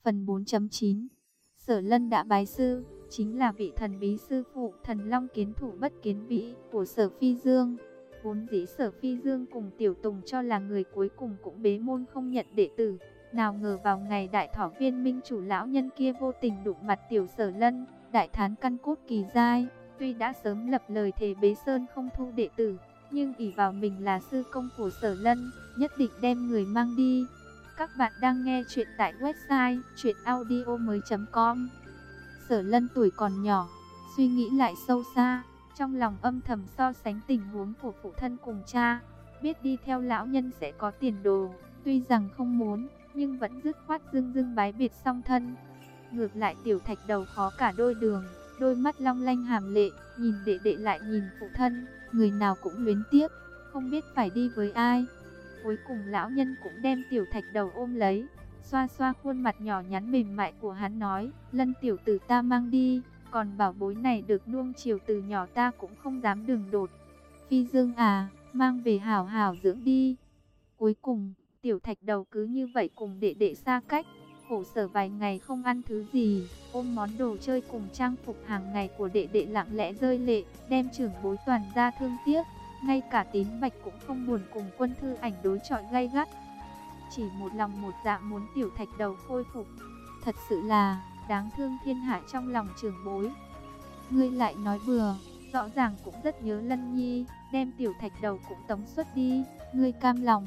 Phần 4.9 Sở Lân đã bái sư, chính là vị thần bí sư phụ Thần Long Kiến Thủ Bất Kiến Vĩ của Sở Phi Dương. Vốn dĩ Sở Phi Dương cùng Tiểu Tùng cho là người cuối cùng cũng bế môn không nhận đệ tử. Nào ngờ vào ngày Đại Thỏ Viên Minh chủ lão nhân kia vô tình đụng mặt Tiểu Sở Lân, đại thán căn cốt kỳ giai. Tuy đã sớm lập lời thề bế sơn không thu đệ tử, nhưng ỷ vào mình là sư công của Sở Lân, nhất định đem người mang đi. Các bạn đang nghe chuyện tại website chuyenaudio.com. Sở Lân tuổi còn nhỏ, suy nghĩ lại sâu xa, trong lòng âm thầm so sánh tình huống của phụ thân cùng cha. Biết đi theo lão nhân sẽ có tiền đồ, tuy rằng không muốn, nhưng vẫn dứt khoát dưng bái biệt song thân. Ngược lại Tiểu Thạch Đầu khó cả đôi đường, đôi mắt long lanh hàm lệ, nhìn đệ đệ lại nhìn phụ thân, người nào cũng luyến tiếc, không biết phải đi với ai. Cuối cùng lão nhân cũng đem Tiểu Thạch Đầu ôm lấy, xoa xoa khuôn mặt nhỏ nhắn mềm mại của hắn nói, Lân tiểu tử ta mang đi, còn bảo bối này được nuông chiều từ nhỏ ta cũng không dám đường đột. Phi Dương à, mang về hảo hảo dưỡng đi. Cuối cùng, Tiểu Thạch Đầu cứ như vậy cùng đệ đệ xa cách, khổ sở vài ngày không ăn thứ gì, ôm món đồ chơi cùng trang phục hàng ngày của đệ đệ lặng lẽ rơi lệ, đem trưởng bối toàn ra thương tiếc. Ngay cả Tín Bạch cũng không buồn cùng Quân Thư Ảnh đối chọi gay gắt, chỉ một lòng một dạ muốn Tiểu Thạch Đầu khôi phục. Thật sự là đáng thương thiên hạ trong lòng trưởng bối. Ngươi lại nói bừa, rõ ràng cũng rất nhớ Lân Nhi, đem Tiểu Thạch Đầu cũng tống xuất đi, ngươi cam lòng?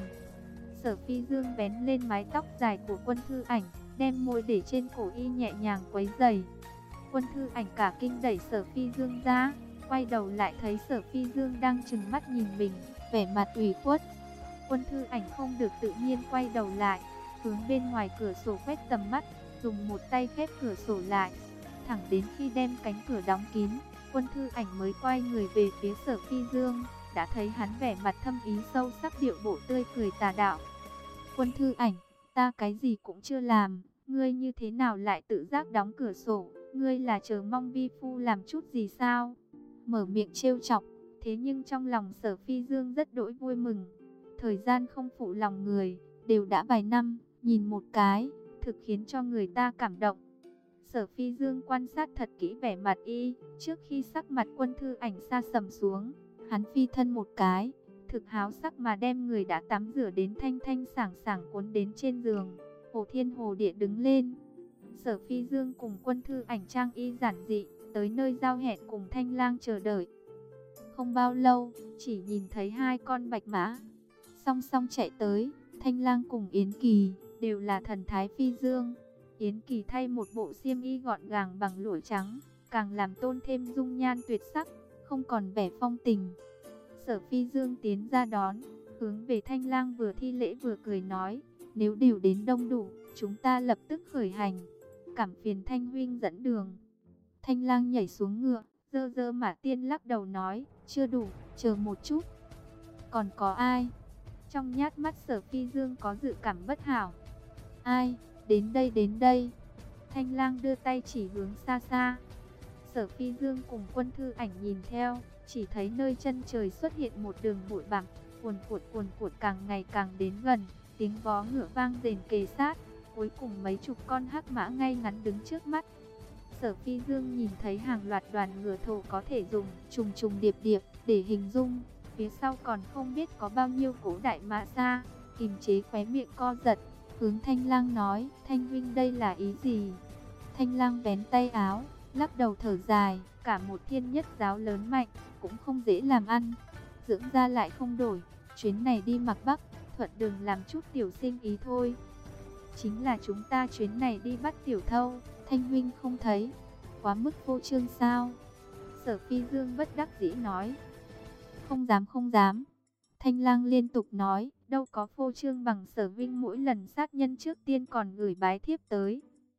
Sở Phi Dương vén lên mái tóc dài của Quân Thư Ảnh, đem môi để trên cổ y nhẹ nhàng quấy giày. Quân Thư Ảnh cả kinh đẩy Sở Phi Dương ra, quay đầu lại thấy Sở Phi Dương đang trừng mắt nhìn mình, vẻ mặt ủy khuất. Quân Thư Ảnh không được tự nhiên quay đầu lại, hướng bên ngoài cửa sổ quét tầm mắt, dùng một tay khép cửa sổ lại. Thẳng đến khi đem cánh cửa đóng kín, Quân Thư Ảnh mới quay người về phía Sở Phi Dương, đã thấy hắn vẻ mặt thâm ý sâu sắc, điệu bộ tươi cười tà đạo. Quân Thư Ảnh, ta cái gì cũng chưa làm, ngươi như thế nào lại tự giác đóng cửa sổ, ngươi là chờ mong vi phu làm chút gì sao? Mở miệng trêu chọc, thế nhưng trong lòng Sở Phi Dương rất đỗi vui mừng. Thời gian không phụ lòng người, đều đã vài năm, nhìn một cái, thực khiến cho người ta cảm động. Sở Phi Dương quan sát thật kỹ vẻ mặt y, trước khi sắc mặt Quân Thư Ảnh sa sầm xuống, hắn phi thân một cái, thực háo sắc mà đem người đã tắm rửa đến thanh thanh sảng sảng cuốn đến trên giường, hồ thiên hồ địa đứng lên. Sở Phi Dương cùng Quân Thư Ảnh trang y giản dị, tới nơi giao hẹn cùng Thanh Lang chờ đợi. Không bao lâu, chỉ nhìn thấy hai con bạch mã song song chạy tới. Thanh Lang cùng Yến Kỳ đều là thần thái phi dương. Yến Kỳ thay một bộ xiêm y gọn gàng bằng lụa trắng, càng làm tôn thêm dung nhan tuyệt sắc, không còn vẻ phong tình. Sở Phi Dương tiến ra đón, hướng về Thanh Lang vừa thi lễ vừa cười nói, nếu đều đến đông đủ, chúng ta lập tức khởi hành. Cảm phiền Thanh huynh dẫn đường. Thanh Lang nhảy xuống ngựa, dơ dơ Mã Tiên lắc đầu nói, chưa đủ, chờ một chút. Còn có ai? Trong nhát mắt Sở Phi Dương có dự cảm bất hảo. Ai? Đến đây, đến đây. Thanh Lang đưa tay chỉ hướng xa xa. Sở Phi Dương cùng Quân Thư Ảnh nhìn theo, chỉ thấy nơi chân trời xuất hiện một đường bụi bặm, cuồn cuộn càng ngày càng đến gần, tiếng vó ngựa vang rền kề sát, cuối cùng mấy chục con hắc mã ngay ngắn đứng trước mắt. Sở Phi Dương nhìn thấy hàng loạt đoàn ngựa thổ có thể dùng trùng trùng điệp điệp để hình dung, phía sau còn không biết có bao nhiêu cỗ đại mã xa, kìm chế khóe miệng co giật, hướng Thanh Lang nói, Thanh huynh đây là ý gì? Thanh Lang vén tay áo, lắc đầu thở dài, cả một thiên nhất giáo lớn mạnh, cũng không dễ làm ăn, dưỡng ra lại không đổi, chuyến này đi Mạc Bắc, thuận đường làm chút tiểu sinh ý thôi. Chính là chúng ta chuyến này đi bắt tiểu thâu, Thanh huynh không thấy quá mức vô trương sao? Sở Phi Dương bất đắc dĩ nói. Không dám, không dám. Thanh Lang liên tục nói, đâu có phô trương bằng Sở Vinh mỗi lần sát nhân trước tiên còn gửi bái thiếp tới.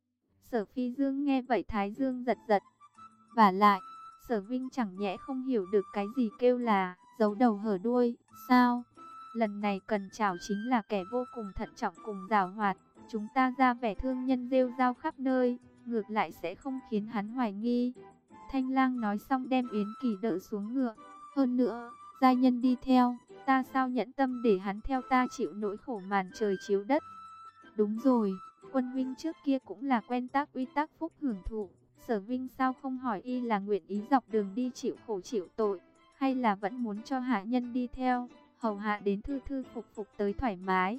Sở Phi Dương nghe vậy thái dương giật giật. Vả lại, Sở Vinh chẳng nhẽ không hiểu được cái gì kêu là giấu đầu hở đuôi, sao? Lần này cần trảo chính là kẻ vô cùng thận trọng cùng giảo hoạt. Chúng ta ra vẻ thương nhân rêu rao khắp nơi, ngược lại sẽ không khiến hắn hoài nghi. Thanh Lang nói xong đem Yến Kỳ đỡ xuống ngựa. Hơn nữa, giai nhân đi theo, ta sao nhẫn tâm để hắn theo ta chịu nỗi khổ màn trời chiếu đất. Đúng rồi, Quân huynh trước kia cũng là quen tác uy tác phúc hưởng thụ, Sở Vinh sao không hỏi y là nguyện ý dọc đường đi chịu khổ chịu tội, hay là vẫn muốn cho hạ nhân đi theo, hầu hạ đến thư thư phục phục tới thoải mái.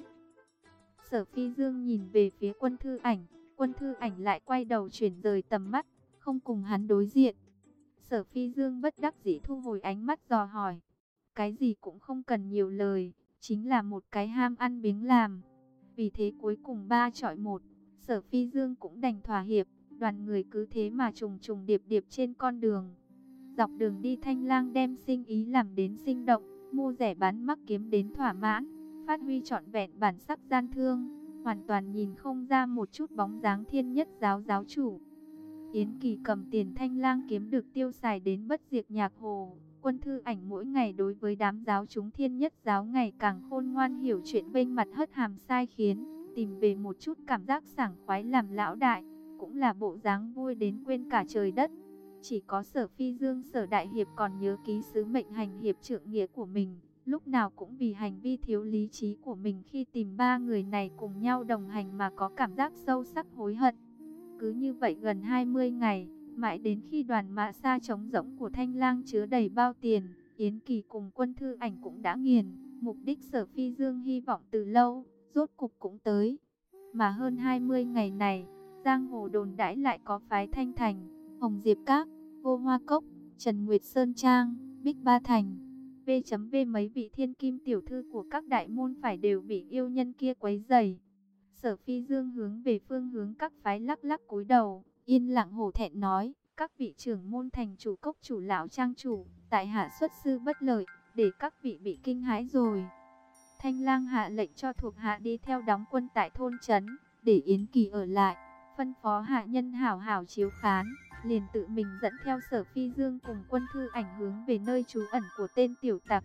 Sở Phi Dương nhìn về phía Quân Thư Ảnh lại quay đầu chuyển rời tầm mắt, không cùng hắn đối diện. Sở Phi Dương bất đắc dĩ thu hồi ánh mắt dò hỏi. Cái gì cũng không cần nhiều lời, chính là một cái ham ăn biếng làm. Vì thế cuối cùng 3 chọi 1, Sở Phi Dương cũng đành thỏa hiệp, đoàn người cứ thế mà trùng trùng điệp điệp trên con đường. Dọc đường đi Thanh Lang đem sinh ý làm đến sinh động, mua rẻ bán mắc kiếm đến thỏa mãn, phát huy trọn vẹn bản sắc gian thương, hoàn toàn nhìn không ra một chút bóng dáng Thiên Nhất giáo giáo chủ. Yến Kỳ cầm tiền Thanh Lang kiếm được tiêu xài đến bất diệt nhạc hồ. Quân Thư Ảnh mỗi ngày đối với đám giáo chúng Thiên Nhất giáo ngày càng khôn ngoan hiểu chuyện, vênh mặt hất hàm sai khiến, tìm về một chút cảm giác sảng khoái làm lão đại, cũng là bộ dáng vui đến quên cả trời đất. Chỉ có Sở Phi Dương Sở đại hiệp còn nhớ ký sứ mệnh hành hiệp trượng nghĩa của mình, lúc nào cũng vì hành vi thiếu lý trí của mình khi tìm 3 người này cùng nhau đồng hành mà có cảm giác sâu sắc hối hận. Cứ như vậy gần 20 ngày, mãi đến khi đoàn mã xa trống rỗng của Thanh Lang chứa đầy bao tiền, Yến Kỳ cùng Quân Thư Ảnh cũng đã nghiền, mục đích Sở Phi Dương hy vọng từ lâu, rốt cục cũng tới. Mà hơn 20 ngày này, giang hồ đồn đãi lại có phái Thanh Thành, Hồng Diệp Các, Vô Hoa Cốc, Trần Nguyệt Sơn Trang, Bích Ba Thành, V.V mấy vị thiên kim tiểu thư của các đại môn phải đều bị yêu nhân kia quấy rầy. Sở Phi Dương hướng về phương hướng các phái lắc lắc cúi đầu, yên lặng hổ thẹn nói, các vị trưởng môn thành chủ cốc chủ lão trang chủ, tại hạ xuất sư bất lợi, để các vị bị kinh hãi rồi. Thanh Lang hạ lệnh cho thuộc hạ đi theo đóng quân tại thôn trấn, để Yến Kỳ ở lại, phân phó hạ nhân hảo hảo chiếu khán, liền tự mình dẫn theo Sở Phi Dương cùng Quân Thư Ảnh hướng về nơi trú ẩn của tên tiểu tặc.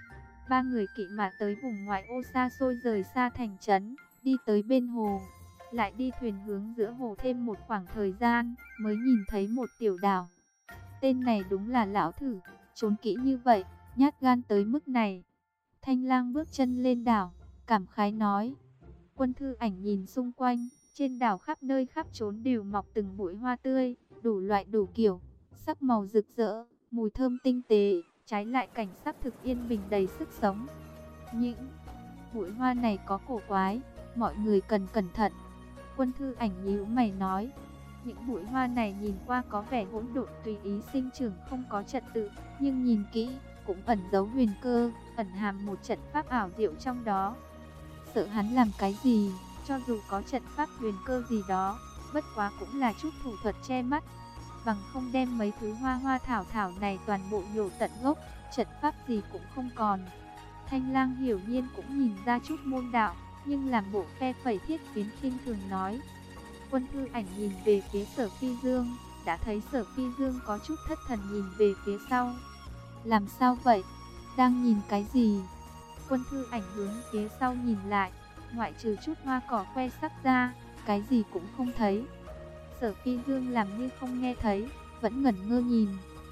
3 người kỵ mã tới vùng ngoại ô xa xôi rời xa thành trấn, đi tới bên hồ, lại đi thuyền hướng giữa hồ thêm một khoảng thời gian, mới nhìn thấy một tiểu đảo. Tên này đúng là lão thử, trốn kỹ như vậy, nhát gan tới mức này. Thanh Lang bước chân lên đảo, cảm khái nói. Quân Thư Ảnh nhìn xung quanh, trên đảo khắp nơi khắp trốn đều mọc từng bụi hoa tươi, đủ loại đủ kiểu, sắc màu rực rỡ, mùi thơm tinh tế, trái lại cảnh sắc thực yên bình đầy sức sống. Những bụi hoa này có cổ quái, mọi người cần cẩn thận. Quân Thư Ảnh nhíu mày nói, những bụi hoa này nhìn qua có vẻ hỗn độn tùy ý sinh trưởng không có trật tự, nhưng nhìn kỹ cũng ẩn giấu huyền cơ, ẩn hàm một trận pháp ảo diệu trong đó. Sợ hắn làm cái gì, cho dù có trận pháp huyền cơ gì đó, bất quá cũng là chút thủ thuật che mắt, bằng không đem mấy thứ hoa hoa thảo thảo này toàn bộ nhổ tận gốc, trận pháp gì cũng không còn. Thanh Lang hiểu nhiên cũng nhìn ra chút môn đạo, nhưng làm bộ phe phẩy thiết phiến khinh thường nói. Quân Thư Ảnh nhìn về phía Sở Phi Dương, đã thấy Sở Phi Dương có chút thất thần nhìn về phía sau. Làm sao vậy? Đang nhìn cái gì? Quân Thư Ảnh hướng phía sau nhìn lại, ngoại trừ chút hoa cỏ khoe sắc ra, cái gì cũng không thấy. Sở Phi Dương làm như không nghe thấy, vẫn ngẩn ngơ nhìn.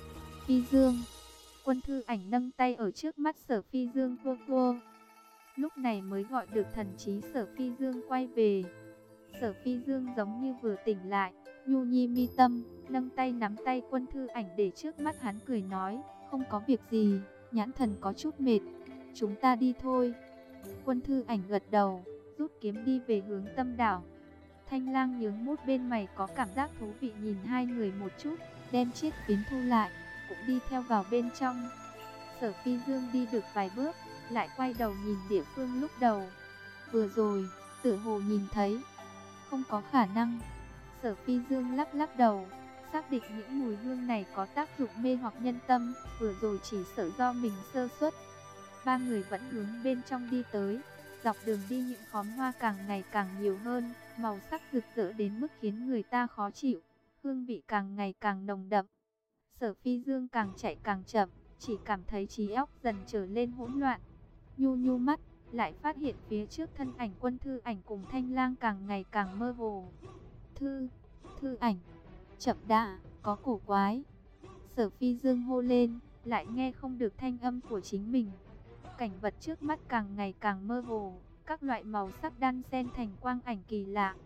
Phi Dương. Quân Thư Ảnh nâng tay ở trước mắt Sở Phi Dương vô vô. Lúc này mới gọi được thần trí Sở Phi Dương quay về. Sở Phi Dương giống như vừa tỉnh lại, nhu nhi mi tâm, nâng tay nắm tay Quân Thư Ảnh để trước mắt hắn cười nói, không có việc gì, nhãn thần có chút mệt, chúng ta đi thôi. Quân Thư Ảnh gật đầu, rút kiếm đi về hướng tâm đảo. Thanh Lang nhướng mút bên mày có cảm giác thú vị nhìn hai người một chút, đem chiếc phiến thu lại, cũng đi theo vào bên trong. Sở Phi Dương đi được vài bước, lại quay đầu nhìn địa phương lúc đầu. Vừa rồi, tựa hồ nhìn thấy. Không có khả năng. Sở Phi Dương lắc lắc đầu, xác định những mùi hương này có tác dụng mê hoặc nhân tâm, vừa rồi chỉ sợ do mình sơ suất. 3 người vẫn hướng bên trong đi tới, dọc đường đi những khóm hoa càng ngày càng nhiều hơn, màu sắc rực rỡ đến mức khiến người ta khó chịu, hương vị càng ngày càng nồng đậm. Sở Phi Dương càng chạy càng chậm, chỉ cảm thấy trí óc dần trở lên hỗn loạn. Nhu nhu mắt, lại phát hiện phía trước thân ảnh Quân Thư Ảnh cùng Thanh Lang càng ngày càng mơ hồ. Thư Ảnh, chậm đã, có cổ quái. Sở Phi Dương hô lên, lại nghe không được thanh âm của chính mình. Cảnh vật trước mắt càng ngày càng mơ hồ, các loại màu sắc đan xen thành quang ảnh kỳ lạ.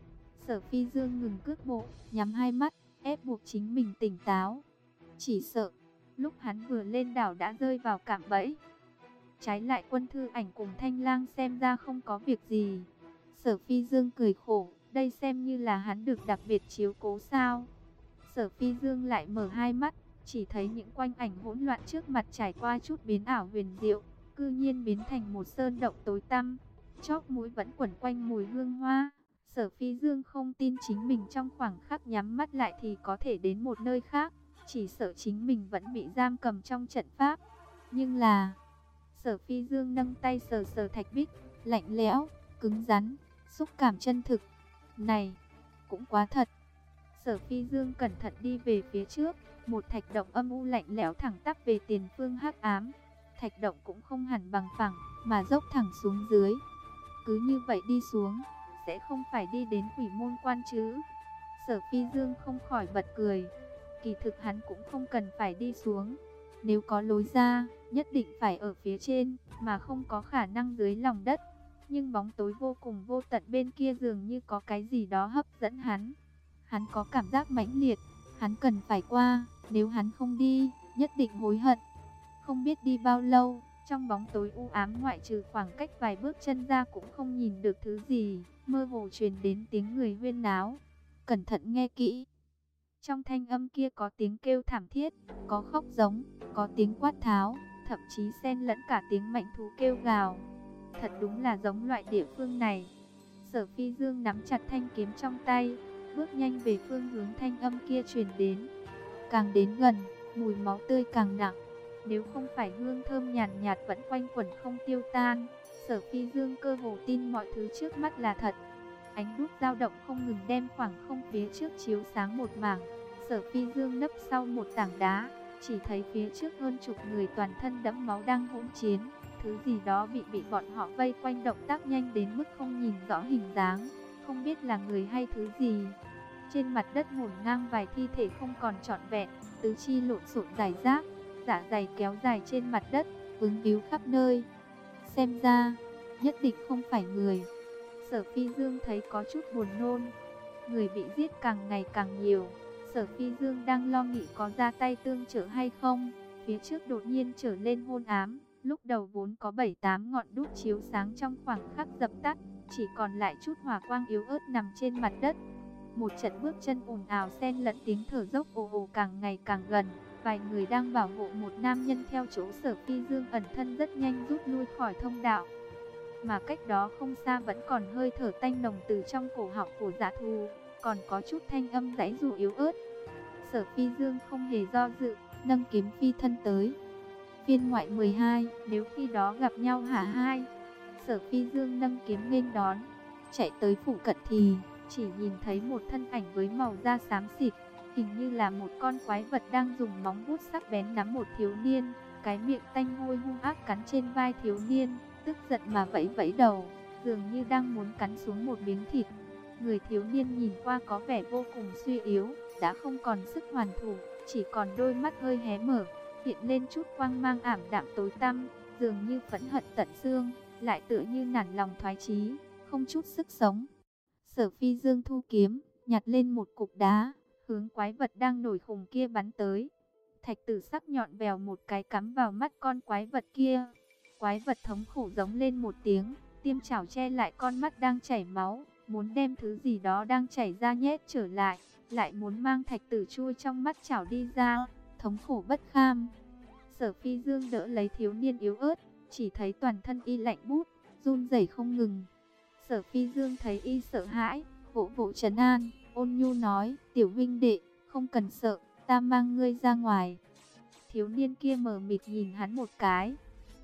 Sở Phi Dương ngừng cước bộ, nhắm hai mắt, ép buộc chính mình tỉnh táo. Chỉ sợ, lúc hắn vừa lên đảo đã rơi vào cạm bẫy. Trái lại Quân Thư Ảnh cùng Thanh Lang xem ra không có việc gì. Sở Phi Dương cười khổ, đây xem như là hắn được đặc biệt chiếu cố sao. Sở Phi Dương lại mở hai mắt, chỉ thấy những quanh ảnh hỗn loạn trước mặt trải qua chút biến ảo huyền diệu, cư nhiên biến thành một sơn động tối tăm. Chóp mũi vẫn quẩn quanh mùi hương hoa. Sở Phi Dương không tin chính mình trong khoảng khắc nhắm mắt lại thì có thể đến một nơi khác, chỉ sợ chính mình vẫn bị giam cầm trong trận pháp. Nhưng là... Sở Phi Dương nâng tay sờ sờ thạch bích, lạnh lẽo, cứng rắn, xúc cảm chân thực. Này, cũng quá thật. Sở Phi Dương cẩn thận đi về phía trước, một thạch động âm u lạnh lẽo thẳng tắp về tiền phương hắc ám. Thạch động cũng không hẳn bằng phẳng, mà dốc thẳng xuống dưới. Cứ như vậy đi xuống, sẽ không phải đi đến Quỷ Môn Quan chứ? Sở Phi Dương không khỏi bật cười. Kỳ thực hắn cũng không cần phải đi xuống. Nếu có lối ra, nhất định phải ở phía trên, mà không có khả năng dưới lòng đất. Nhưng bóng tối vô cùng vô tận bên kia dường như có cái gì đó hấp dẫn hắn. Hắn có cảm giác mãnh liệt, hắn cần phải qua, nếu hắn không đi, nhất định hối hận. Không biết đi bao lâu, trong bóng tối u ám ngoại trừ khoảng cách vài bước chân ra cũng không nhìn được thứ gì, mơ hồ truyền đến tiếng người huyên náo. Cẩn thận nghe kỹ. Trong thanh âm kia có tiếng kêu thảm thiết, có khóc giống, có tiếng quát tháo, thậm chí xen lẫn cả tiếng mạnh thú kêu gào. Thật đúng là giống loại địa phương này. Sở Phi Dương nắm chặt thanh kiếm trong tay, bước nhanh về phương hướng thanh âm kia truyền đến. Càng đến gần, mùi máu tươi càng nặng. Nếu không phải hương thơm nhàn nhạt vẫn quanh quẩn không tiêu tan, Sở Phi Dương cơ hồ tin mọi thứ trước mắt là thật. Ánh đuốc dao động không ngừng đem khoảng không phía trước chiếu sáng một mảng. Sở Phi Dương nấp sau một tảng đá, chỉ thấy phía trước hơn chục người toàn thân đẫm máu đang hỗn chiến. Thứ gì đó bị bọn họ vây quanh, động tác nhanh đến mức không nhìn rõ hình dáng, không biết là người hay thứ gì. Trên mặt đất ngổn ngang vài thi thể không còn trọn vẹn, tứ chi lộn xộn rải rác, dạ dày kéo dài trên mặt đất, vướng víu khắp nơi. Xem ra, nhất định không phải người. Sở Phi Dương thấy có chút buồn nôn. Người bị giết càng ngày càng nhiều. Sở Phi Dương đang lo nghĩ có ra tay tương trợ hay không. Phía trước đột nhiên trở lên hôn ám. Lúc đầu vốn có 7-8 ngọn đuốc chiếu sáng trong khoảng khắc dập tắt, chỉ còn lại chút hỏa quang yếu ớt nằm trên mặt đất. Một trận bước chân ồn ào xen lẫn tiếng thở dốc ồ ồ càng ngày càng gần. Vài người đang bảo hộ một nam nhân theo chỗ Sở Phi Dương ẩn thân rất nhanh rút lui khỏi thông đạo. Mà cách đó không xa vẫn còn hơi thở tanh nồng từ trong cổ họng của dã thú, còn có chút thanh âm giãy giụa yếu ớt. Sở Phi Dương không hề do dự, nâng kiếm phi thân tới. Phiên ngoại 12, nếu khi đó gặp nhau hả hai? Sở Phi Dương nâng kiếm nghênh đón, chạy tới phụ cận thì chỉ nhìn thấy một thân ảnh với màu da xám xịt, hình như là một con quái vật đang dùng móng vuốt sắc bén nắm một thiếu niên, cái miệng tanh hôi hung ác cắn trên vai thiếu niên, tức giận mà vẫy vẫy đầu, dường như đang muốn cắn xuống một miếng thịt. Người thiếu niên nhìn qua có vẻ vô cùng suy yếu, đã không còn sức hoàn thủ, chỉ còn đôi mắt hơi hé mở, hiện lên chút quang mang ảm đạm tối tăm, dường như phẫn hận tận xương, lại tựa như nản lòng thoái chí, không chút sức sống. Sở Phi Dương thu kiếm, nhặt lên một cục đá, hướng quái vật đang nổi khùng kia bắn tới. Thạch tử sắc nhọn vèo một cái cắm vào mắt con quái vật kia. Quái vật thống khổ giống lên một tiếng, tiêm chảo che lại con mắt đang chảy máu, muốn đem thứ gì đó đang chảy ra nhét trở lại, lại muốn mang thạch tử chui trong mắt chảo đi ra, thống khổ bất kham. Sở Phi Dương đỡ lấy thiếu niên yếu ớt, chỉ thấy toàn thân y lạnh bút, run rẩy không ngừng. Sở Phi Dương thấy y sợ hãi, vỗ vỗ trấn an, ôn nhu nói, tiểu huynh đệ, không cần sợ, ta mang ngươi ra ngoài. Thiếu niên kia mờ mịt nhìn hắn một cái.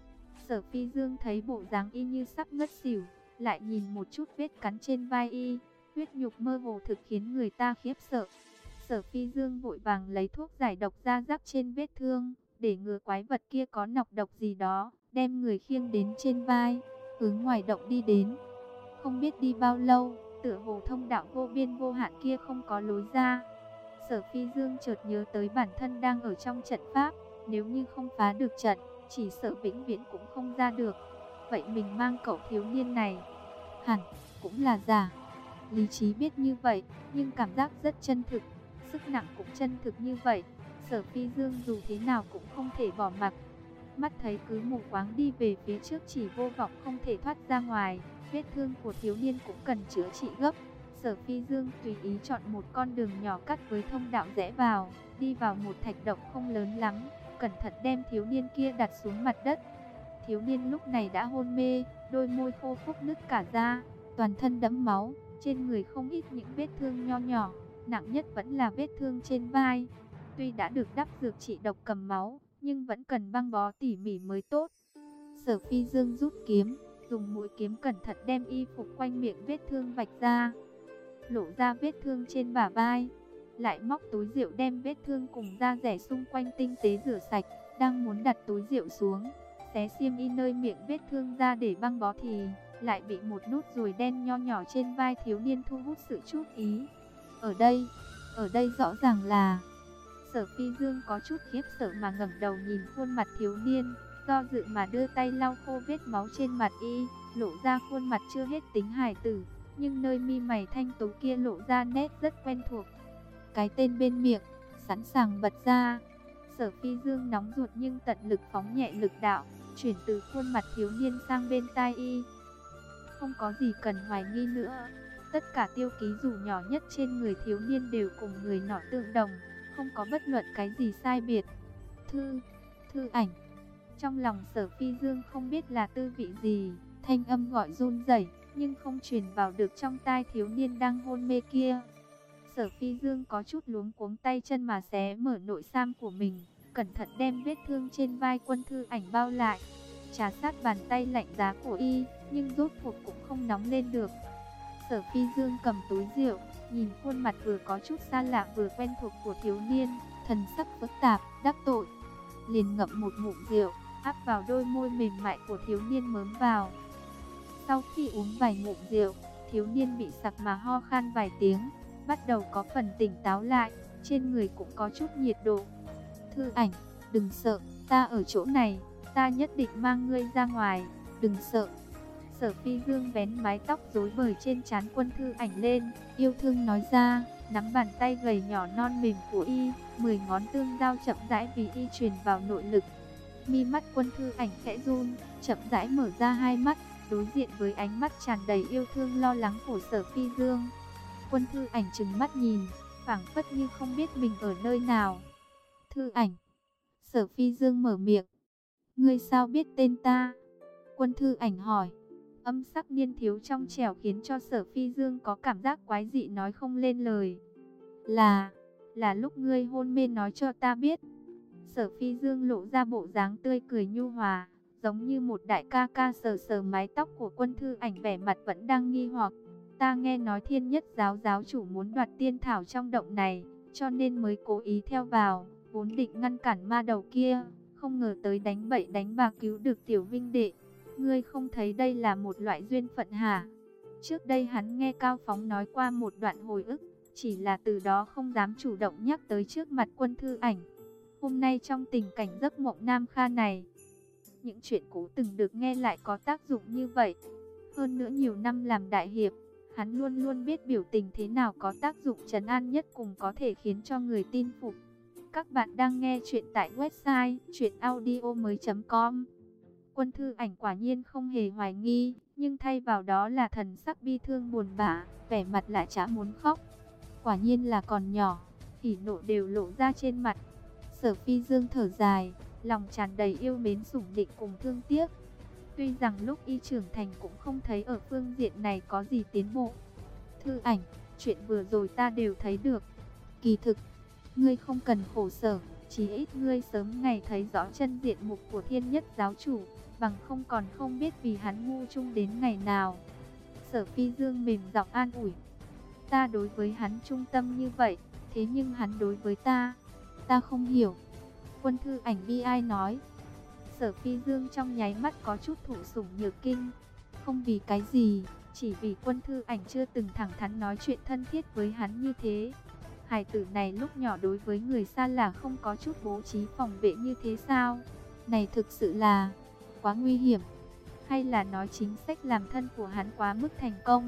Sở Phi Dương thấy bộ dáng y như sắp ngất xỉu, lại nhìn một chút vết cắn trên vai y, huyết nhục mơ hồ thực khiến người ta khiếp sợ. Sở Phi Dương vội vàng lấy thuốc giải độc ra rắc trên vết thương, để ngừa quái vật kia có nọc độc gì đó, đem người khiêng đến trên vai, hướng ngoài động đi đến. Không biết đi bao lâu, tựa hồ thông đạo vô biên vô hạn kia không có lối ra. Sở Phi Dương chợt nhớ tới bản thân đang ở trong trận pháp, nếu như không phá được trận, chỉ sợ vĩnh viễn cũng không ra được. Vậy mình mang cậu thiếu niên này, hẳn cũng là giả. Lý trí biết như vậy, nhưng cảm giác rất chân thực, sức nặng cũng chân thực như vậy. Sở Phi Dương dù thế nào cũng không thể bỏ mặc. Mắt thấy cứ mù quáng đi về phía trước chỉ vô vọng không thể thoát ra ngoài. Vết thương của thiếu niên cũng cần chữa trị gấp. Sở Phi Dương tùy ý chọn một con đường nhỏ cắt với thông đạo rẽ vào, đi vào một thạch động không lớn lắm, cẩn thận đem thiếu niên kia đặt xuống mặt đất. Thiếu niên lúc này đã hôn mê, đôi môi khô khốc nứt cả ra, toàn thân đẫm máu, trên người không ít những vết thương nho nhỏ, nặng nhất vẫn là vết thương trên vai. Tuy đã được đắp dược trị độc cầm máu, nhưng vẫn cần băng bó tỉ mỉ mới tốt. Sở Phi Dương rút kiếm, dùng mũi kiếm cẩn thận đem y phục quanh miệng vết thương vạch ra, lộ ra vết thương trên bả vai, lại móc túi rượu đem vết thương cùng da rẻ xung quanh tinh tế rửa sạch, đang muốn đặt túi rượu xuống, xé xiêm y nơi miệng vết thương ra để băng bó thì lại bị một nút ruồi đen nho nhỏ trên vai thiếu niên thu hút sự chú ý. Ở đây rõ ràng là... Sở Phi Dương có chút khiếp sợ mà ngẩng đầu nhìn khuôn mặt thiếu niên, do dự mà đưa tay lau khô vết máu trên mặt y, lộ ra khuôn mặt chưa hết tính hài tử, nhưng nơi mi mày thanh tú kia lộ ra nét rất quen thuộc. Cái tên bên miệng, sẵn sàng bật ra. Sở Phi Dương nóng ruột nhưng tận lực phóng nhẹ lực đạo, chuyển từ khuôn mặt thiếu niên sang bên tai y. Không có gì cần hoài nghi nữa, tất cả tiêu ký dù nhỏ nhất trên người thiếu niên đều cùng người nọ tương đồng, không có bất luận cái gì sai biệt. Thư ảnh. Trong lòng Sở Phi Dương không biết là tư vị gì, thanh âm gọi run rẩy nhưng không truyền vào được trong tai thiếu niên đang hôn mê kia. Sở Phi Dương có chút luống cuống tay chân mà xé mở nội sam của mình, cẩn thận đem vết thương trên vai Quân Thư Ảnh bao lại, trà sát bàn tay lạnh giá của y, nhưng rốt cuộc cũng không nóng lên được. Sở Phi Dương cầm túi rượu, nhìn khuôn mặt vừa có chút xa lạ vừa quen thuộc của thiếu niên, thần sắc phức tạp, đắc tội, liền ngậm một ngụm rượu, áp vào đôi môi mềm mại của thiếu niên mớm vào. Sau khi uống vài ngụm rượu, thiếu niên bị sặc mà ho khan vài tiếng, bắt đầu có phần tỉnh táo lại, trên người cũng có chút nhiệt độ. Thư ảnh, đừng sợ, ta ở chỗ này, ta nhất định mang ngươi ra ngoài, đừng sợ. Sở Phi Dương vén mái tóc rối bời trên trán Quân Thư Ảnh lên, yêu thương nói ra, nắm bàn tay gầy nhỏ non mềm của y, 10 ngón tương giao chậm rãi vì y truyền vào nội lực. Mi mắt Quân Thư Ảnh khẽ run, chậm rãi mở ra hai mắt, đối diện với ánh mắt tràn đầy yêu thương lo lắng của Sở Phi Dương. Quân Thư Ảnh trừng mắt nhìn, phảng phất như không biết mình ở nơi nào. Thư ảnh. Sở Phi Dương mở miệng. Ngươi sao biết tên ta? Quân Thư Ảnh hỏi. Âm sắc niên thiếu trong trẻo khiến cho Sở Phi Dương có cảm giác quái dị nói không lên lời. Là lúc ngươi hôn mê nói cho ta biết. Sở Phi Dương lộ ra bộ dáng tươi cười nhu hòa, giống như một đại ca ca sờ sờ mái tóc của Quân Thư Ảnh, vẻ mặt vẫn đang nghi hoặc. Ta nghe nói Thiên Nhất giáo giáo chủ muốn đoạt tiên thảo trong động này, cho nên mới cố ý theo vào, vốn định ngăn cản ma đầu kia, không ngờ tới đánh bậy đánh bạ cứu được tiểu vinh đệ. Ngươi không thấy đây là một loại duyên phận hả? Trước đây hắn nghe Cao Phóng nói qua một đoạn hồi ức, chỉ là từ đó không dám chủ động nhắc tới trước mặt Quân Thư Ảnh. Hôm nay trong tình cảnh giấc mộng Nam Kha này, những chuyện cũ từng được nghe lại có tác dụng như vậy. Hơn nữa nhiều năm làm đại hiệp, hắn luôn luôn biết biểu tình thế nào có tác dụng trấn an nhất cùng có thể khiến cho người tin phục. Các bạn đang nghe chuyện tại website chuyenaudio.com. Quân Thư Ảnh quả nhiên không hề hoài nghi, nhưng thay vào đó là thần sắc bi thương buồn bã, vẻ mặt lại chả muốn khóc. Quả nhiên là còn nhỏ, hỉ nộ đều lộ ra trên mặt. Sở Phi Dương thở dài, lòng tràn đầy yêu mến sủng định cùng thương tiếc. Tuy rằng lúc y trưởng thành cũng không thấy ở phương diện này có gì tiến bộ. Thư ảnh, chuyện vừa rồi ta đều thấy được. Kỳ thực, ngươi không cần khổ sở, chí ít ngươi sớm ngày thấy rõ chân diện mục của Thiên Nhất giáo chủ, bằng không còn không biết vì hắn ngu chung đến ngày nào. Sở Phi Dương mềm giọng an ủi. Ta đối với hắn trung tâm như vậy, thế nhưng hắn đối với ta không hiểu. Quân Thư Ảnh bi ai nói. Sở Phi Dương trong nháy mắt có chút thụ sủng nhược kinh. Không vì cái gì, chỉ vì Quân Thư Ảnh chưa từng thẳng thắn nói chuyện thân thiết với hắn như thế. Hải tử này lúc nhỏ đối với người xa lạ không có chút bố trí phòng vệ như thế sao? Này thực sự là quá nguy hiểm. Hay là nói chính sách làm thân của hắn quá mức thành công?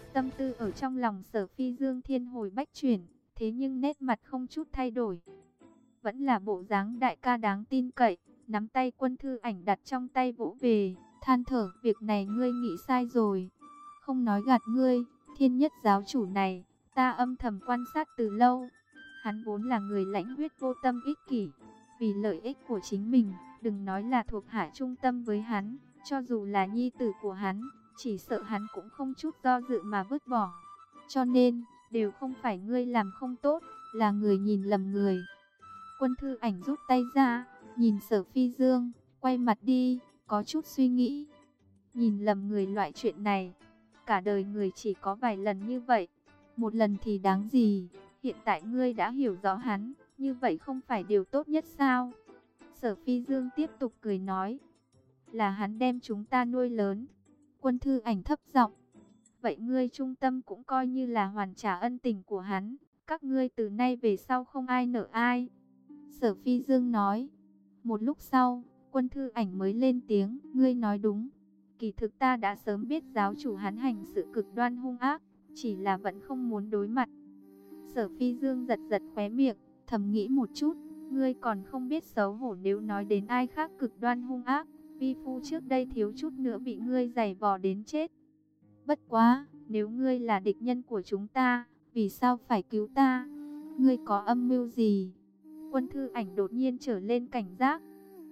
Tâm tư ở trong lòng Sở Phi Dương thiên hồi bách chuyển, thế nhưng nét mặt không chút thay đổi. Vẫn là bộ dáng đại ca đáng tin cậy, nắm tay Quân Thư Ảnh đặt trong tay vỗ về, than thở, việc này ngươi nghĩ sai rồi. Không nói gạt ngươi, Thiên Nhất giáo chủ này, ta âm thầm quan sát từ lâu. Hắn vốn là người lãnh huyết vô tâm ích kỷ, vì lợi ích của chính mình, đừng nói là thuộc hạ trung tâm với hắn, cho dù là nhi tử của hắn, chỉ sợ hắn cũng không chút do dự mà vứt bỏ. Cho nên, đều không phải ngươi làm không tốt, là người nhìn lầm người. Quân Thư Ảnh rút tay ra, nhìn Sở Phi Dương, quay mặt đi, có chút suy nghĩ. Nhìn lầm người loại chuyện này, cả đời người chỉ có vài lần như vậy. Một lần thì đáng gì, hiện tại ngươi đã hiểu rõ hắn, như vậy không phải điều tốt nhất sao? Sở Phi Dương tiếp tục cười nói, là hắn đem chúng ta nuôi lớn. Quân Thư Ảnh thấp giọng, vậy ngươi trung tâm cũng coi như là hoàn trả ân tình của hắn, các ngươi từ nay về sau không ai nợ ai. Sở Phi Dương nói. Một lúc sau, Quân Thư Ảnh mới lên tiếng, ngươi nói đúng. Kỳ thực ta đã sớm biết giáo chủ hắn hành sự cực đoan hung ác, chỉ là vẫn không muốn đối mặt. Sở Phi Dương giật giật khóe miệng, thầm nghĩ một chút, ngươi còn không biết xấu hổ nếu nói đến ai khác cực đoan hung ác. Vi phu trước đây thiếu chút nữa bị ngươi giày vò đến chết. Bất quá, nếu ngươi là địch nhân của chúng ta, vì sao phải cứu ta? Ngươi có âm mưu gì? Quân Thư Ảnh đột nhiên trở lên cảnh giác.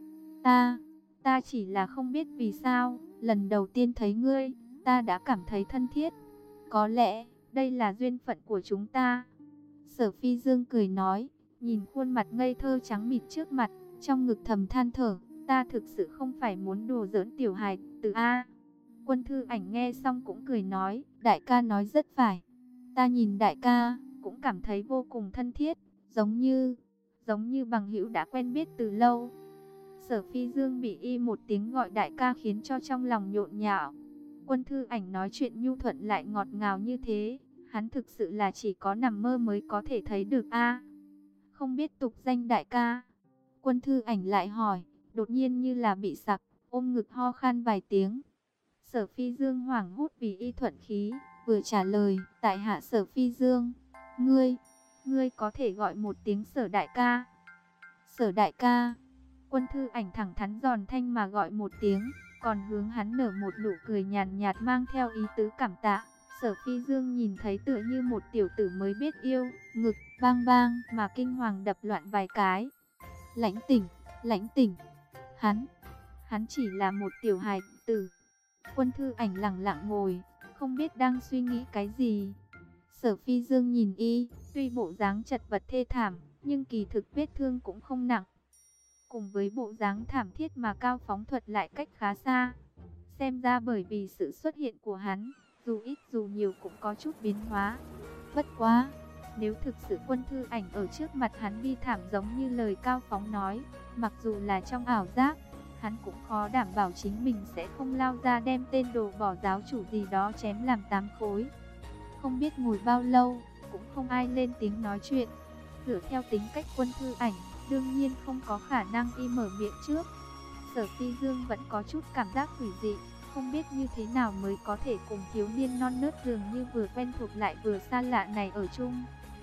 Ta chỉ là không biết vì sao, lần đầu tiên thấy ngươi, ta đã cảm thấy thân thiết. Có lẽ, đây là duyên phận của chúng ta. Sở Phi Dương cười nói, nhìn khuôn mặt ngây thơ trắng mịt trước mặt, trong ngực thầm than thở, ta thực sự không phải muốn đùa giỡn tiểu hài từ A. Quân Thư Ảnh nghe xong cũng cười nói, đại ca nói rất phải. Ta nhìn đại ca, cũng cảm thấy vô cùng thân thiết, giống như bằng hữu đã quen biết từ lâu. Sở Phi Dương bị y một tiếng gọi đại ca khiến cho trong lòng nhộn nhạo. Quân Thư Ảnh nói chuyện nhu thuận lại ngọt ngào như thế, hắn thực sự là chỉ có nằm mơ mới có thể thấy được a. Không biết tục danh đại ca. Quân Thư Ảnh lại hỏi, đột nhiên như là bị sặc, ôm ngực ho khan vài tiếng. Sở Phi Dương hoảng hốt vì y thuận khí, vừa trả lời, tại hạ Sở Phi Dương. Ngươi có thể gọi một tiếng Sở đại ca. Sở đại ca. Quân Thư Ảnh thẳng thắn giòn thanh mà gọi một tiếng, còn hướng hắn nở một nụ cười nhàn nhạt mang theo ý tứ cảm tạ. Sở Phi Dương nhìn thấy tựa như một tiểu tử mới biết yêu, ngực bang bang mà kinh hoàng đập loạn vài cái. Lãnh tỉnh, hắn chỉ là một tiểu hài tử. Quân Thư Ảnh lặng lặng ngồi, không biết đang suy nghĩ cái gì. Sở Phi Dương nhìn y, tuy bộ dáng chật vật thê thảm, nhưng kỳ thực vết thương cũng không nặng. Cùng với bộ dáng thảm thiết mà Cao Phóng Thuật lại cách khá xa. Xem ra bởi vì sự xuất hiện của hắn, dù ít dù nhiều cũng có chút biến hóa. Bất quá, nếu thực sự Quân Thư Ảnh ở trước mặt hắn bi thảm giống như lời Cao Phóng nói, mặc dù là trong ảo giác, hắn cũng khó đảm bảo chính mình sẽ không lao ra đem tên đồ bỏ giáo chủ gì đó chém làm 8 khối. Không biết ngồi bao lâu, cũng không ai lên tiếng nói chuyện. Dựa theo tính cách Quân Thư Ảnh, đương nhiên không có khả năng y mở miệng trước. Sở Phi Dương vẫn có chút cảm giác quỷ dị, không biết như thế nào mới có thể cùng thiếu niên non nớt dường như vừa quen thuộc lại vừa xa lạ này ở chung.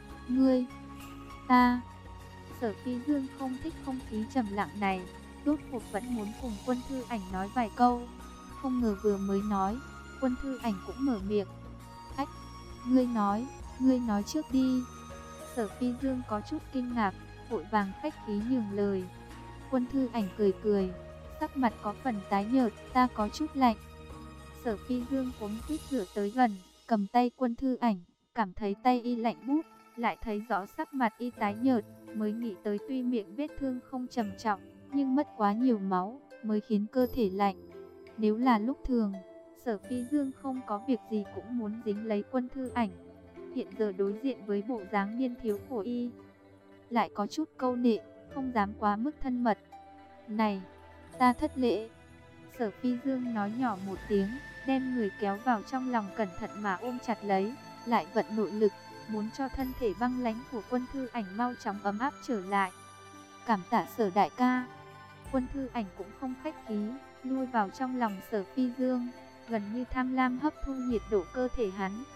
Ta. Sở Phi Dương không thích không khí trầm lặng này, rốt cuộc vẫn muốn cùng Quân Thư Ảnh nói vài câu. Không ngờ vừa mới nói, Quân Thư Ảnh cũng mở miệng. Ách, ngươi nói trước đi. Sở Phi Dương có chút kinh ngạc, vội vàng khách khí nhường lời. Quân Thư Ảnh cười cười, sắc mặt có phần tái nhợt, ta có chút lạnh. Sở Phi Dương cuống quýt rửa tới gần, cầm tay Quân Thư Ảnh, cảm thấy tay y lạnh bút, lại thấy rõ sắc mặt y tái nhợt, mới nghĩ tới tuy miệng vết thương không trầm trọng, nhưng mất quá nhiều máu, mới khiến cơ thể lạnh. Nếu là lúc thường, Sở Phi Dương không có việc gì cũng muốn dính lấy Quân Thư Ảnh. Hiện giờ đối diện với bộ dáng niên thiếu của y, lại có chút câu nệ, không dám quá mức thân mật. Này, ta thất lễ. Sở Phi Dương nói nhỏ một tiếng, đem người kéo vào trong lòng cẩn thận mà ôm chặt lấy, lại vận nội lực, muốn cho thân thể băng lãnh của Quân Thư Ảnh mau chóng ấm áp trở lại. Cảm tạ Sở đại ca. Quân Thư Ảnh cũng không khách khí, lui vào trong lòng Sở Phi Dương, gần như tham lam hấp thu nhiệt độ cơ thể hắn.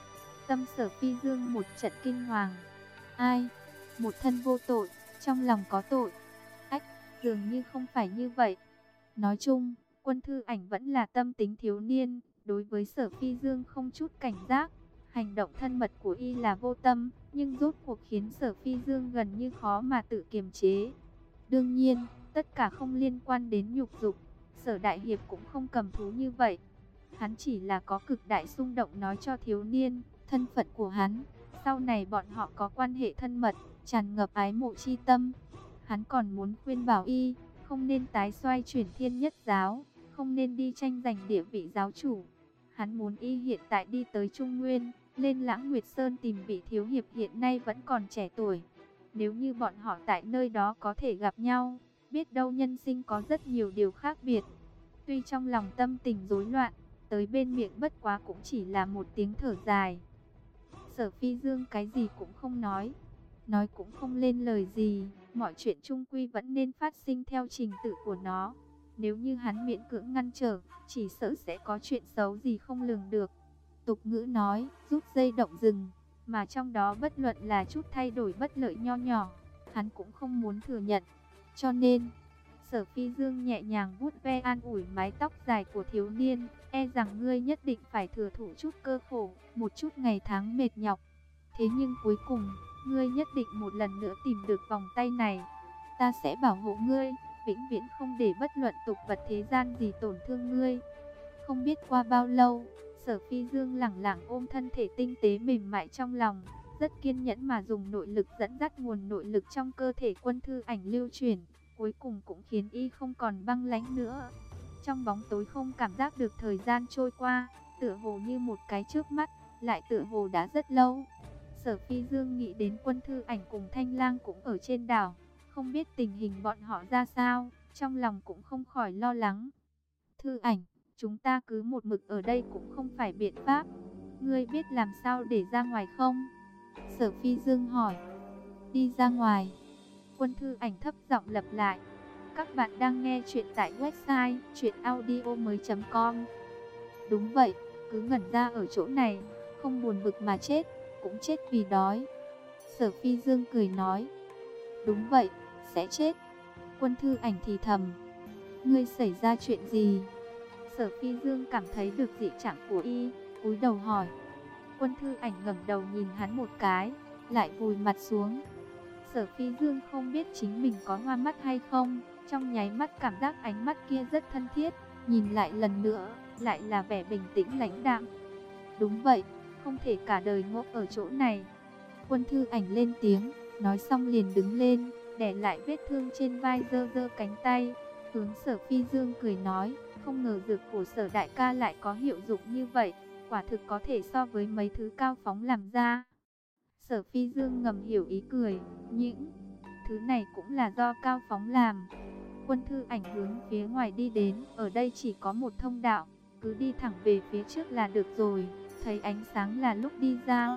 Tâm Sở Phi Dương một trận kinh hoàng. Ai? Một thân vô tội, trong lòng có tội. Ách, dường như không phải như vậy. Nói chung, Quân Thư Ảnh vẫn là tâm tính thiếu niên, đối với Sở Phi Dương không chút cảnh giác. Hành động thân mật của y là vô tâm, nhưng rốt cuộc khiến Sở Phi Dương gần như khó mà tự kiềm chế. Đương nhiên, tất cả không liên quan đến nhục dục. Sở Đại Hiệp cũng không cầm thú như vậy. Hắn chỉ là có cực đại xung động nói cho thiếu niên, thân phận của hắn. Sau này bọn họ có quan hệ thân mật, tràn ngập ái mộ chi tâm. Hắn còn muốn khuyên bảo y, không nên tái xoay chuyển Thiên Nhất Giáo, không nên đi tranh giành địa vị giáo chủ. Hắn muốn y hiện tại đi tới Trung Nguyên, lên Lãng Nguyệt Sơn tìm vị thiếu hiệp hiện nay vẫn còn trẻ tuổi. Nếu như bọn họ tại nơi đó có thể gặp nhau, biết đâu nhân sinh có rất nhiều điều khác biệt. Tuy trong lòng tâm tình rối loạn, tới bên miệng bất quá cũng chỉ là một tiếng thở dài. Sở Phi Dương cái gì cũng không nói cũng không lên lời gì, mọi chuyện chung quy vẫn nên phát sinh theo trình tự của nó. Nếu như hắn miễn cưỡng ngăn trở, chỉ sợ sẽ có chuyện xấu gì không lường được. Tục ngữ nói, rút dây động rừng, mà trong đó bất luận là chút thay đổi bất lợi nho nhỏ, hắn cũng không muốn thừa nhận. Cho nên, Sở Phi Dương nhẹ nhàng vuốt ve an ủi mái tóc dài của thiếu niên, e rằng ngươi nhất định phải thừa thụ chút cơ khổ, một chút ngày tháng mệt nhọc. Thế nhưng cuối cùng, ngươi nhất định một lần nữa tìm được vòng tay này. Ta sẽ bảo hộ ngươi, vĩnh viễn không để bất luận tục vật thế gian gì tổn thương ngươi. Không biết qua bao lâu, Sở Phi Dương lẳng lặng ôm thân thể tinh tế mềm mại trong lòng, rất kiên nhẫn mà dùng nội lực dẫn dắt nguồn nội lực trong cơ thể Quân Thư Ảnh lưu chuyển, cuối cùng cũng khiến y không còn băng lãnh nữa. Trong bóng tối không cảm giác được thời gian trôi qua, tựa hồ như một cái chớp mắt, lại tựa hồ đã rất lâu. Sở Phi Dương nghĩ đến Quân Thư Ảnh cùng Thanh Lang cũng ở trên đảo, không biết tình hình bọn họ ra sao, trong lòng cũng không khỏi lo lắng. Thư Ảnh, chúng ta cứ một mực ở đây cũng không phải biện pháp. Ngươi biết làm sao để ra ngoài không? Sở Phi Dương hỏi. Đi ra ngoài. Quân Thư Ảnh thấp giọng lặp lại. Các bạn đang nghe chuyện tại website chuyenaudio.com. Đúng vậy, cứ ngẩn ra ở chỗ này, không buồn bực mà chết, cũng chết vì đói. Sở Phi Dương cười nói. Đúng vậy, sẽ chết. Quân Thư Ảnh thì thầm. Ngươi xảy ra chuyện gì? Sở Phi Dương cảm thấy được dị trạng của y, cúi đầu hỏi. Quân Thư Ảnh ngẩng đầu nhìn hắn một cái, lại vùi mặt xuống. Sở Phi Dương không biết chính mình có hoa mắt hay không, trong nháy mắt cảm giác ánh mắt kia rất thân thiết, nhìn lại lần nữa, lại là vẻ bình tĩnh lãnh đạm. Đúng vậy, không thể cả đời ngốc ở chỗ này. Quân Thư Ảnh lên tiếng, nói xong liền đứng lên, để lại vết thương trên vai, giơ giơ cánh tay, hướng Sở Phi Dương cười nói, không ngờ dược của Sở đại ca lại có hiệu dụng như vậy, quả thực có thể so với mấy thứ Cao Phóng làm ra. Sở Phi Dương ngầm hiểu ý cười, những thứ này cũng là do Cao Phóng làm. Quân Thư Ảnh hướng phía ngoài đi đến, ở đây chỉ có một thông đạo, cứ đi thẳng về phía trước là được rồi, thấy ánh sáng là lúc đi ra.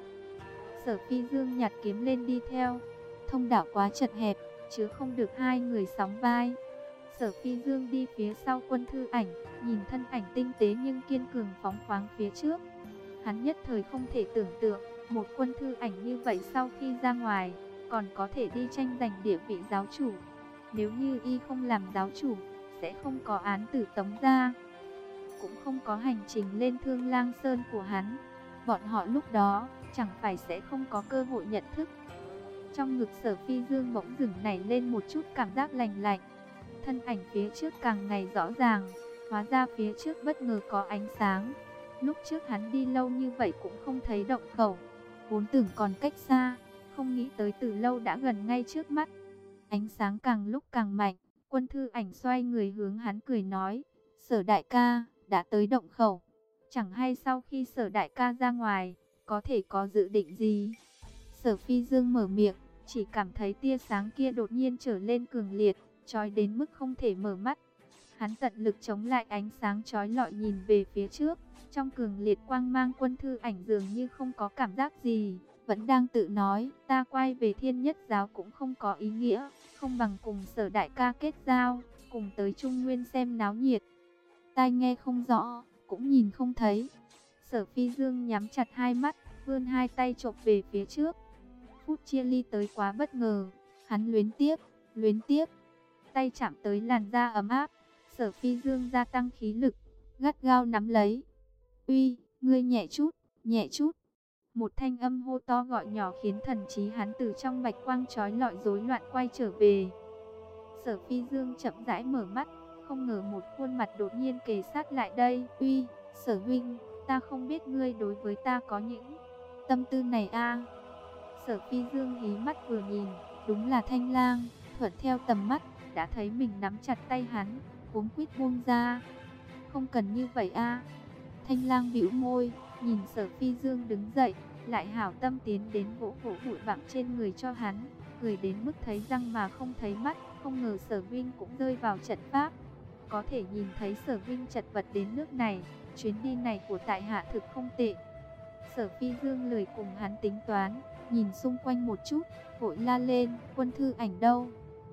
Sở Phi Dương nhặt kiếm lên đi theo, thông đạo quá chật hẹp, chứ không được hai người sóng vai. Sở Phi Dương đi phía sau Quân Thư Ảnh, nhìn thân ảnh tinh tế nhưng kiên cường phóng khoáng phía trước. Hắn nhất thời không thể tưởng tượng, một Quân Thư Ảnh như vậy sau khi ra ngoài, còn có thể đi tranh giành địa vị giáo chủ. Nếu như y không làm giáo chủ, sẽ không có án tử tống ra, cũng không có hành trình lên Thương Lang Sơn của hắn. Bọn họ lúc đó, chẳng phải sẽ không có cơ hội nhận thức. Trong ngực Sở Phi Dương bỗng dừng nảy lên một chút cảm giác lành lạnh. Thân ảnh phía trước càng ngày rõ ràng, hóa ra phía trước bất ngờ có ánh sáng. Lúc trước hắn đi lâu như vậy cũng không thấy động khẩu, vốn tưởng còn cách xa, không nghĩ tới từ lâu đã gần ngay trước mắt. Ánh sáng càng lúc càng mạnh, Quân Thư Ảnh xoay người hướng hắn cười nói, Sở đại ca, đã tới động khẩu. Chẳng hay sau khi Sở đại ca ra ngoài, có thể có dự định gì? Sở Phi Dương mở miệng, chỉ cảm thấy tia sáng kia đột nhiên trở lên cường liệt, chói đến mức không thể mở mắt. Hắn tận lực chống lại ánh sáng chói lọi nhìn về phía trước, trong cường liệt quang mang Quân Thư Ảnh dường như không có cảm giác gì, vẫn đang tự nói, ta quay về Thiên Nhất Giáo cũng không có ý nghĩa, không bằng cùng Sở đại ca kết giao, cùng tới Trung Nguyên xem náo nhiệt. Tai nghe không rõ, cũng nhìn không thấy. Sở Phi Dương nhắm chặt hai mắt, vươn hai tay chộp về phía trước. Phút chia ly tới quá bất ngờ, hắn luyến tiếc, tay chạm tới làn da ấm áp. Sở Phi Dương gia tăng khí lực, gắt gao nắm lấy. Uy, ngươi nhẹ chút, nhẹ chút. Một thanh âm hô to gọi nhỏ khiến thần trí hắn từ trong bạch quang chói lọi rối loạn quay trở về. Sở Phi Dương chậm rãi mở mắt, không ngờ một khuôn mặt đột nhiên kề sát lại đây. Uy, Sở huynh, ta không biết ngươi đối với ta có những tâm tư này a. Sở Phi Dương hí mắt vừa nhìn, đúng là Thanh Lang. Thuận theo tầm mắt, đã thấy mình nắm chặt tay hắn, cuống quýt buông ra. Không cần như vậy a. Thanh Lang bĩu môi, nhìn Sở Phi Dương đứng dậy, lại hảo tâm tiến đến vỗ vỗ bụi bặm trên người cho hắn, cười đến mức thấy răng mà không thấy mắt. Không ngờ Sở Vinh cũng rơi vào trận pháp. Có thể nhìn thấy Sở Vinh chật vật đến nước này, chuyến đi này của tại hạ thực không tệ. Sở Phi Dương lười cùng hắn tính toán, nhìn xung quanh một chút, vội la lên, Quân Thư Ảnh đâu?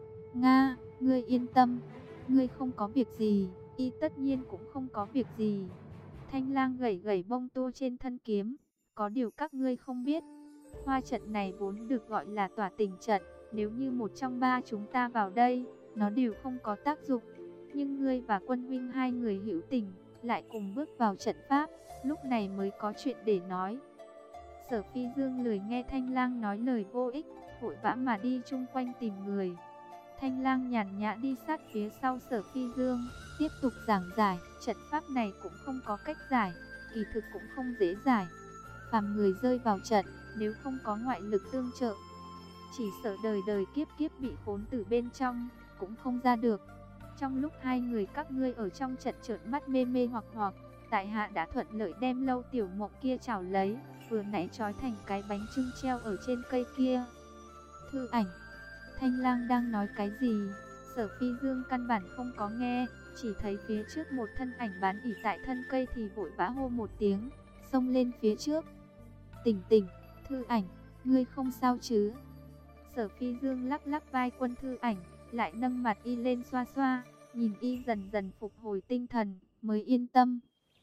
Nga, ngươi yên tâm, ngươi không có việc gì, y tất nhiên cũng không có việc gì. Thanh Lang gẩy gẩy bông tua trên thân kiếm, có điều các ngươi không biết, hoa trận này vốn được gọi là tỏa tình trận, nếu như một trong ba chúng ta vào đây, nó đều không có tác dụng. Nhưng ngươi và Quân huynh hai người hữu tình, lại cùng bước vào trận pháp, lúc này mới có chuyện để nói. Sở Phi Dương lười nghe Thanh Lang nói lời vô ích, vội vã mà đi chung quanh tìm người. Thanh Lang nhàn nhã đi sát phía sau Sở Phi Dương, tiếp tục giảng giải, trận pháp này cũng không có cách giải, kỳ thực cũng không dễ giải. Phàm người rơi vào trận, nếu không có ngoại lực tương trợ, chỉ sợ đời đời kiếp kiếp bị khốn từ bên trong, cũng không ra được. Trong lúc hai người các ngươi ở trong trận trợn mắt mê mê hoặc hoặc, tại hạ đã thuận lợi đem Lâu Tiểu Mộng kia chảo lấy, vừa nãy trói thành cái bánh chưng treo ở trên cây kia. Thư Ảnh, Thanh Lang đang nói cái gì? Sở Phi Dương căn bản không có nghe, chỉ thấy phía trước một thân ảnh bán ỉ tại thân cây thì vội vã hô một tiếng, xông lên phía trước. Tỉnh tỉnh, Thư Ảnh, ngươi không sao chứ? Sở Phi Dương lắc lắc vai Quân Thư Ảnh, lại nâng mặt y lên xoa xoa, nhìn y dần dần phục hồi tinh thần, mới yên tâm.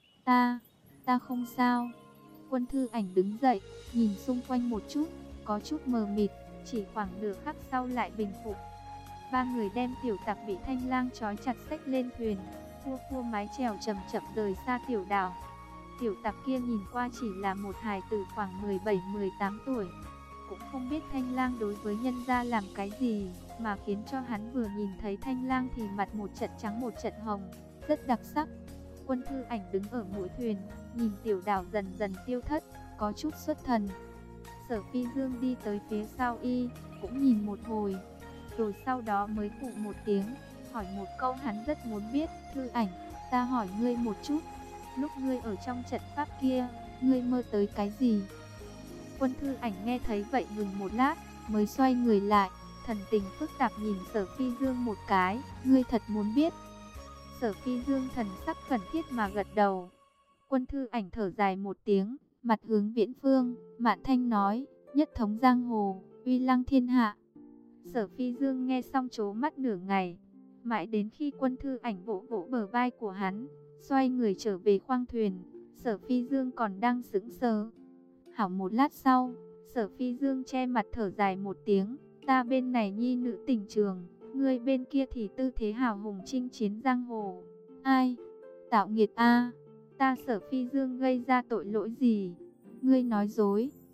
Ta không sao. Quân Thư Ảnh đứng dậy, nhìn xung quanh một chút, có chút mờ mịt, chỉ khoảng nửa khắc sau lại bình phục. Ba người đem Tiểu Tặc bị Thanh Lang trói chặt xách lên thuyền, khua mái chèo chậm chậm rời xa tiểu đảo. Tiểu Tặc kia nhìn qua chỉ là một hài tử khoảng 17-18 tuổi, cũng không biết Thanh Lang đối với nhân gia làm cái gì, mà khiến cho hắn vừa nhìn thấy Thanh Lang thì mặt một trận trắng một trận hồng, rất đặc sắc. Quân Thư Ảnh đứng ở mũi thuyền, nhìn tiểu đảo dần dần tiêu thất, có chút xuất thần. Sở Phi Dương đi tới phía sau y, cũng nhìn một hồi, rồi sau đó mới phụ một tiếng, hỏi một câu hắn rất muốn biết. Thư Ảnh, ta hỏi ngươi một chút, lúc ngươi ở trong trận pháp kia, ngươi mơ tới cái gì? Quân Thư Ảnh nghe thấy vậy ngừng một lát, mới xoay người lại, thần tình phức tạp nhìn Sở Phi Dương một cái. Ngươi thật muốn biết? Sở Phi Dương thần sắc khẩn thiết mà gật đầu. Quân Thư Ảnh thở dài một tiếng, mặt hướng viễn phương, mạn thanh nói, nhất thống giang hồ, uy lăng thiên hạ. Sở Phi Dương nghe xong trố mắt nửa ngày, mãi đến khi Quân Thư Ảnh vỗ vỗ bờ vai của hắn, xoay người trở về khoang thuyền, Sở Phi Dương còn đang sững sờ. Hảo một lát sau, Sở Phi Dương che mặt thở dài một tiếng, ta bên này nhi nữ tình trường, ngươi bên kia thì tư thế hào hùng chinh chiến giang hồ. Ai? Tạo nghiệt a, ta Sở Phi Dương gây ra tội lỗi gì? Ngươi nói dối.